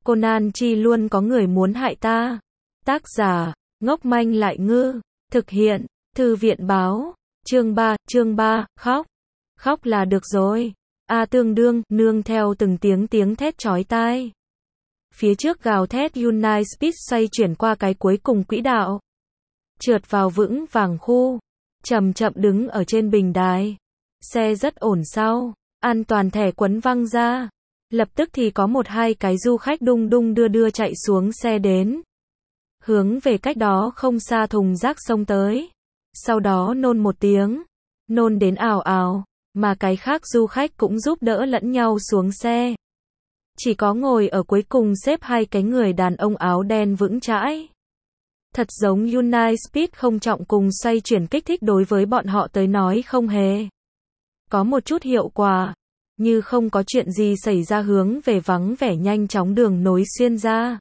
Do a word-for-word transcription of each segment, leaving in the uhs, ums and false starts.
Conan chi luôn có người muốn hại ta. Tác giả, ngốc manh lại ngư. Thực hiện, Thư viện báo. Chương ba, chương ba, khóc. Khóc là được rồi. A tương đương, nương theo từng tiếng tiếng thét chói tai. Phía trước gào thét United Speed xoay chuyển qua cái cuối cùng quỹ đạo. Trượt vào vững vàng khu. Chậm chậm đứng ở trên bình đài. Xe rất ổn sau. An toàn thẻ quấn văng ra. Lập tức thì có một hai cái du khách đung đung đưa đưa chạy xuống xe đến. Hướng về cách đó không xa thùng rác xông tới. Sau đó nôn một tiếng. Nôn đến ào ào. Mà cái khác du khách cũng giúp đỡ lẫn nhau xuống xe. Chỉ có ngồi ở cuối cùng xếp hai cái người đàn ông áo đen vững chãi. Thật giống United Speed không trọng cùng xoay chuyển kích thích đối với bọn họ tới nói không hề có một chút hiệu quả. Như không có chuyện gì xảy ra hướng về vắng vẻ nhanh chóng đường nối xuyên ra.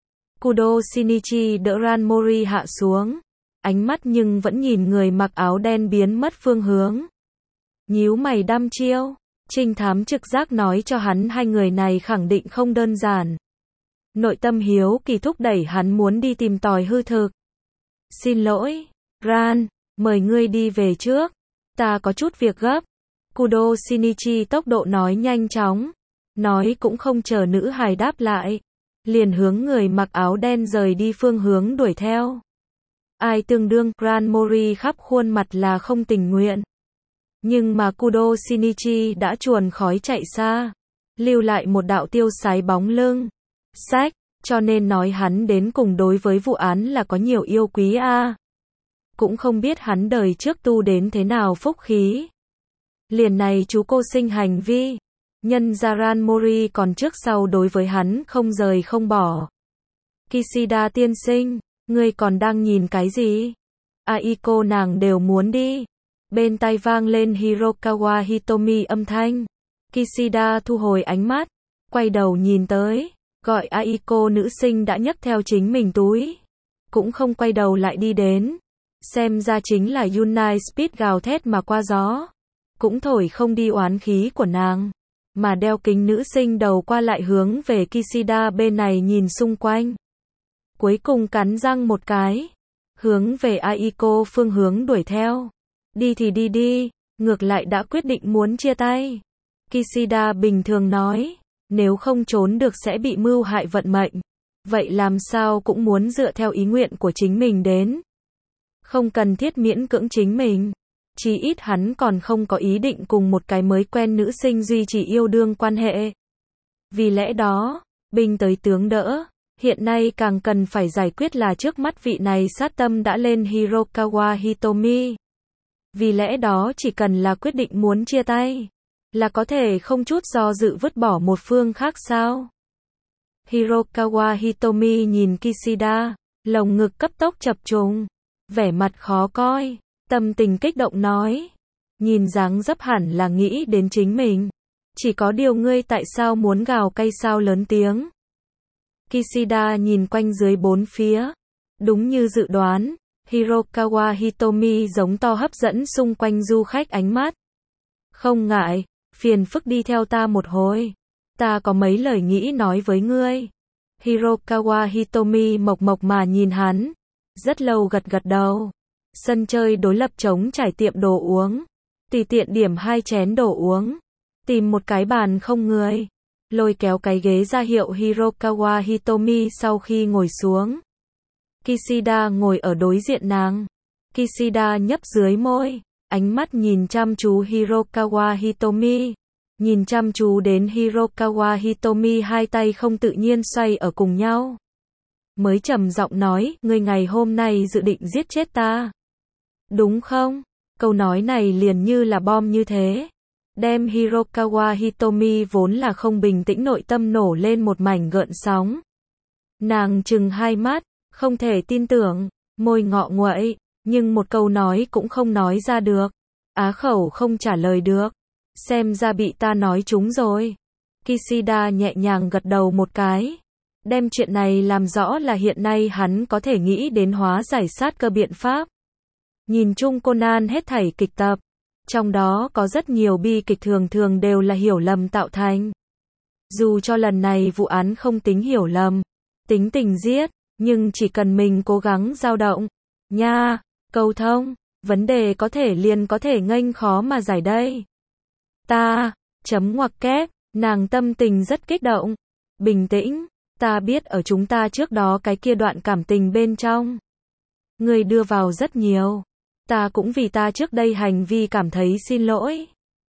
Kudo Shinichi đỡ Ran Mori hạ xuống. Ánh mắt nhưng vẫn nhìn người mặc áo đen biến mất phương hướng. Nhíu mày đăm chiêu. Trinh thám trực giác nói cho hắn hai người này khẳng định không đơn giản. Nội tâm hiếu kỳ thúc đẩy hắn muốn đi tìm tòi hư thực. Xin lỗi, Ran, mời ngươi đi về trước. Ta có chút việc gấp. Kudo Shinichi tốc độ nói nhanh chóng. Nói cũng không chờ nữ hài đáp lại. Liền hướng người mặc áo đen rời đi phương hướng đuổi theo. Ai tương đương, Ran Mori khắp khuôn mặt là không tình nguyện. Nhưng mà Kudo Shinichi đã chuồn khói chạy xa. Lưu lại một đạo tiêu sái bóng lưng. Sách, cho nên nói hắn đến cùng đối với vụ án là có nhiều yêu quý a. À. Cũng không biết hắn đời trước tu đến thế nào phúc khí. Liền này chú cô sinh hành vi. Nhân ra Ran Mori còn trước sau đối với hắn không rời không bỏ. Kishida tiên sinh, ngươi còn đang nhìn cái gì? Aiko nàng đều muốn đi. Bên tai vang lên Hirokawa Hitomi âm thanh. Kishida thu hồi ánh mắt. Quay đầu nhìn tới. Gọi Aiko nữ sinh đã nhấc theo chính mình túi. Cũng không quay đầu lại đi đến. Xem ra chính là United Speed gào thét mà qua gió. Cũng thổi không đi oán khí của nàng. Mà đeo kính nữ sinh đầu qua lại hướng về Kishida bên này nhìn xung quanh. Cuối cùng cắn răng một cái. Hướng về Aiko phương hướng đuổi theo. Đi thì đi đi. Ngược lại đã quyết định muốn chia tay. Kishida bình thường nói. Nếu không trốn được sẽ bị mưu hại vận mệnh. Vậy làm sao cũng muốn dựa theo ý nguyện của chính mình đến. Không cần thiết miễn cưỡng chính mình. Chí ít hắn còn không có ý định cùng một cái mới quen nữ sinh duy trì yêu đương quan hệ. Vì lẽ đó, binh tới tướng đỡ. Hiện nay càng cần phải giải quyết là trước mắt vị này sát tâm đã lên Hirokawa Hitomi. Vì lẽ đó chỉ cần là quyết định muốn chia tay. Là có thể không chút do dự vứt bỏ một phương khác sao? Hirokawa Hitomi nhìn Kishida, lồng ngực cấp tốc chập trùng, vẻ mặt khó coi, tâm tình kích động nói. Nhìn dáng dấp hẳn là nghĩ đến chính mình. Chỉ có điều ngươi tại sao muốn gào cay sao lớn tiếng? Kishida nhìn quanh dưới bốn phía. Đúng như dự đoán, Hirokawa Hitomi giống to hấp dẫn xung quanh du khách ánh mắt. Không ngại. Phiền phức đi theo ta một hồi. Ta có mấy lời nghĩ nói với ngươi. Hirokawa Hitomi mộc mộc mà nhìn hắn. Rất lâu gật gật đầu. Sân chơi đối lập trống trải tiệm đồ uống. Tùy tiện điểm hai chén đồ uống. Tìm một cái bàn không người. Lôi kéo cái ghế ra hiệu Hirokawa Hitomi sau khi ngồi xuống. Kishida ngồi ở đối diện nàng. Kishida nhấp dưới môi. Ánh mắt nhìn chăm chú Hirokawa Hitomi. Nhìn chăm chú đến Hirokawa Hitomi hai tay không tự nhiên xoay ở cùng nhau. Mới trầm giọng nói, ngươi ngày hôm nay dự định giết chết ta. Đúng không? Câu nói này liền như là bom như thế. Đem Hirokawa Hitomi vốn là không bình tĩnh nội tâm nổ lên một mảnh gợn sóng. Nàng trừng hai mắt, không thể tin tưởng, môi ngọ nguậy. Nhưng một câu nói cũng không nói ra được. Á khẩu không trả lời được. Xem ra bị ta nói trúng rồi. Kishida nhẹ nhàng gật đầu một cái. Đem chuyện này làm rõ là hiện nay hắn có thể nghĩ đến hóa giải sát cơ biện pháp. Nhìn chung Conan hết thảy kịch tập. Trong đó có rất nhiều bi kịch thường thường đều là hiểu lầm tạo thành. Dù cho lần này vụ án không tính hiểu lầm, tính tình giết, nhưng chỉ cần mình cố gắng dao động, nha, cầu thông, vấn đề có thể liền có thể nghênh khó mà giải đây. Ta, chấm ngoặc kép, nàng tâm tình rất kích động. Bình tĩnh, ta biết ở chúng ta trước đó cái kia đoạn cảm tình bên trong. Ngươi đưa vào rất nhiều. Ta cũng vì ta trước đây hành vi cảm thấy xin lỗi.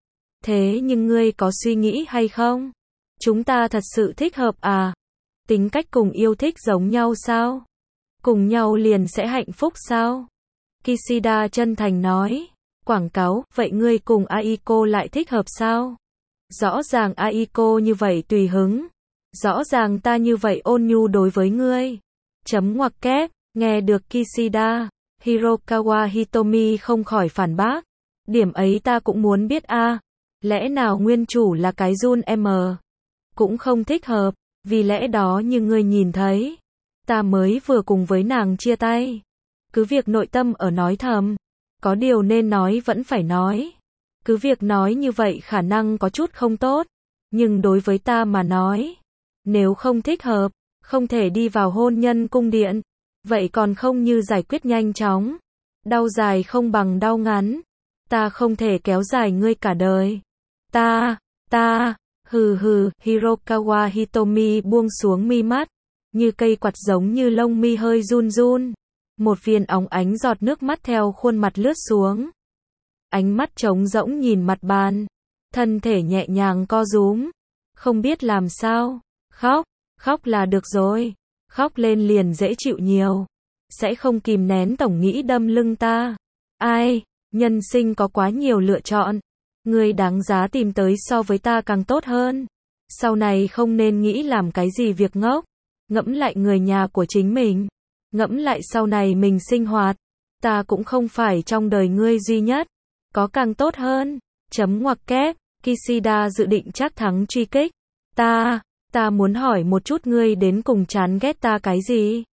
Thế nhưng ngươi có suy nghĩ hay không? Chúng ta thật sự thích hợp à? Tính cách cùng yêu thích giống nhau sao? Cùng nhau liền sẽ hạnh phúc sao? Kishida chân thành nói. Quảng cáo, vậy ngươi cùng Aiko lại thích hợp sao? Rõ ràng Aiko như vậy tùy hứng. Rõ ràng ta như vậy ôn nhu đối với ngươi. Chấm ngoặc kép, nghe được Kishida, Hirokawa Hitomi không khỏi phản bác. Điểm ấy ta cũng muốn biết a. À. Lẽ nào nguyên chủ là cái Jun M? Cũng không thích hợp, vì lẽ đó như ngươi nhìn thấy. Ta mới vừa cùng với nàng chia tay. Cứ việc nội tâm ở nói thầm. Có điều nên nói vẫn phải nói. Cứ việc nói như vậy khả năng có chút không tốt. Nhưng đối với ta mà nói. Nếu không thích hợp, không thể đi vào hôn nhân cung điện. Vậy còn không như giải quyết nhanh chóng. Đau dài không bằng đau ngắn. Ta không thể kéo dài ngươi cả đời. Ta, ta, hừ hừ, Hirokawa Hitomi buông xuống mi mắt. Như cây quạt giống như lông mi hơi run run. Một viên óng ánh giọt nước mắt theo khuôn mặt lướt xuống. Ánh mắt trống rỗng nhìn mặt bàn. Thân thể nhẹ nhàng co rúm. Không biết làm sao. Khóc, khóc là được rồi. Khóc lên liền dễ chịu nhiều. Sẽ không kìm nén tổng nghĩ đâm lưng ta. Ai, nhân sinh có quá nhiều lựa chọn. Ngươi đáng giá tìm tới so với ta càng tốt hơn. Sau này không nên nghĩ làm cái gì việc ngốc. Ngẫm lại người nhà của chính mình. Ngẫm lại sau này mình sinh hoạt. Ta cũng không phải trong đời ngươi duy nhất. Có càng tốt hơn. Chấm ngoặc kép, Kishida dự định chắc thắng truy kích. Ta, ta muốn hỏi một chút ngươi đến cùng chán ghét ta cái gì?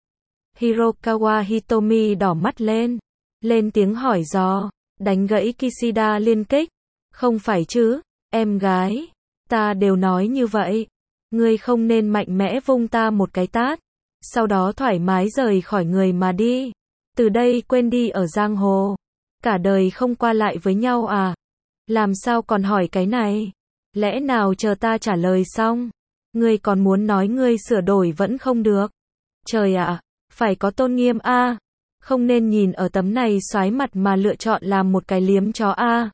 Hirokawa Hitomi đỏ mắt lên. Lên tiếng hỏi dò. Đánh gãy Kishida liên kích. Không phải chứ, em gái. Ta đều nói như vậy. Ngươi không nên mạnh mẽ vung ta một cái tát. Sau đó thoải mái rời khỏi người mà đi. Từ đây quên đi ở giang hồ. Cả đời không qua lại với nhau à? Làm sao còn hỏi cái này? Lẽ nào chờ ta trả lời xong? Ngươi còn muốn nói ngươi sửa đổi vẫn không được. Trời ạ, phải có tôn nghiêm a. À. Không nên nhìn ở tấm này xoái mặt mà lựa chọn làm một cái liếm chó a. À.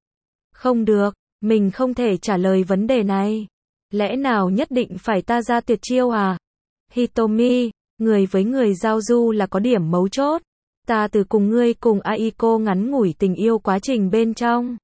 Không được, mình không thể trả lời vấn đề này. Lẽ nào nhất định phải ta ra tuyệt chiêu à? Hitomi, người với người giao du là có điểm mấu chốt. Ta từ cùng ngươi cùng Aiko ngắn ngủi tình yêu quá trình bên trong.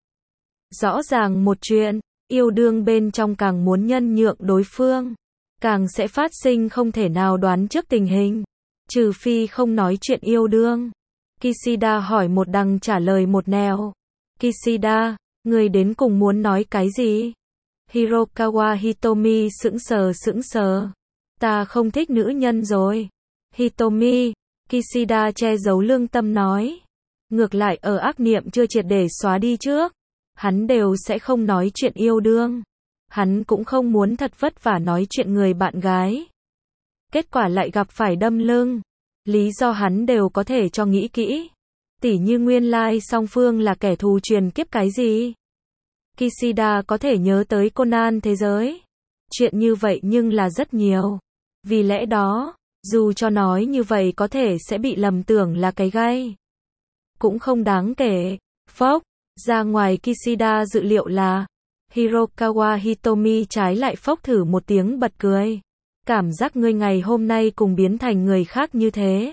Rõ ràng một chuyện, yêu đương bên trong càng muốn nhân nhượng đối phương. Càng sẽ phát sinh không thể nào đoán trước tình hình. Trừ phi không nói chuyện yêu đương. Kishida hỏi một đằng trả lời một nẻo. Kishida, người đến cùng muốn nói cái gì? Hirokawa Hitomi sững sờ sững sờ. Ta không thích nữ nhân rồi. Hitomi, Kishida che giấu lương tâm nói. Ngược lại ở ác niệm chưa triệt để xóa đi trước. Hắn đều sẽ không nói chuyện yêu đương. Hắn cũng không muốn thật vất vả nói chuyện người bạn gái. Kết quả lại gặp phải đâm lưng. Lý do hắn đều có thể cho nghĩ kỹ. Tỉ như nguyên lai song phương là kẻ thù truyền kiếp cái gì. Kishida có thể nhớ tới Conan thế giới. Chuyện như vậy nhưng là rất nhiều. Vì lẽ đó, dù cho nói như vậy có thể sẽ bị lầm tưởng là cái gai. Cũng không đáng kể. Phốc, ra ngoài Kishida dự liệu là, Hirokawa Hitomi trái lại phốc thử một tiếng bật cười. Cảm giác ngươi ngày hôm nay cùng biến thành người khác như thế.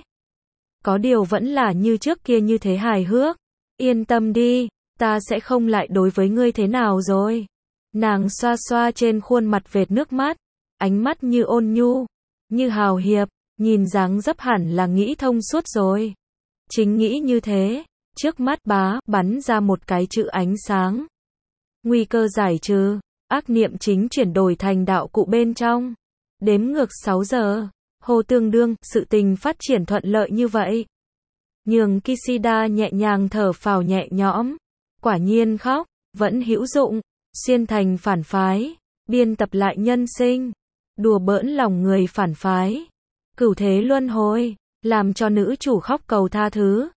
Có điều vẫn là như trước kia như thế hài hước. Yên tâm đi, ta sẽ không lại đối với ngươi thế nào rồi. Nàng xoa xoa trên khuôn mặt vệt nước mắt. Ánh mắt như ôn nhu, như hào hiệp, nhìn dáng dấp hẳn là nghĩ thông suốt rồi. Chính nghĩ như thế, trước mắt bá, bắn ra một cái chữ ánh sáng. Nguy cơ giải trừ, ác niệm chính chuyển đổi thành đạo cụ bên trong. Đếm ngược sáu giờ, hồ tương đương, sự tình phát triển thuận lợi như vậy. Nhường Kishida nhẹ nhàng thở phào nhẹ nhõm. Quả nhiên khóc, vẫn hữu dụng, xuyên thành phản phái. biên tập lại nhân sinh, đùa bỡn lòng người phản phái, cửu thế luân hồi, làm cho nữ chủ khóc cầu tha thứ.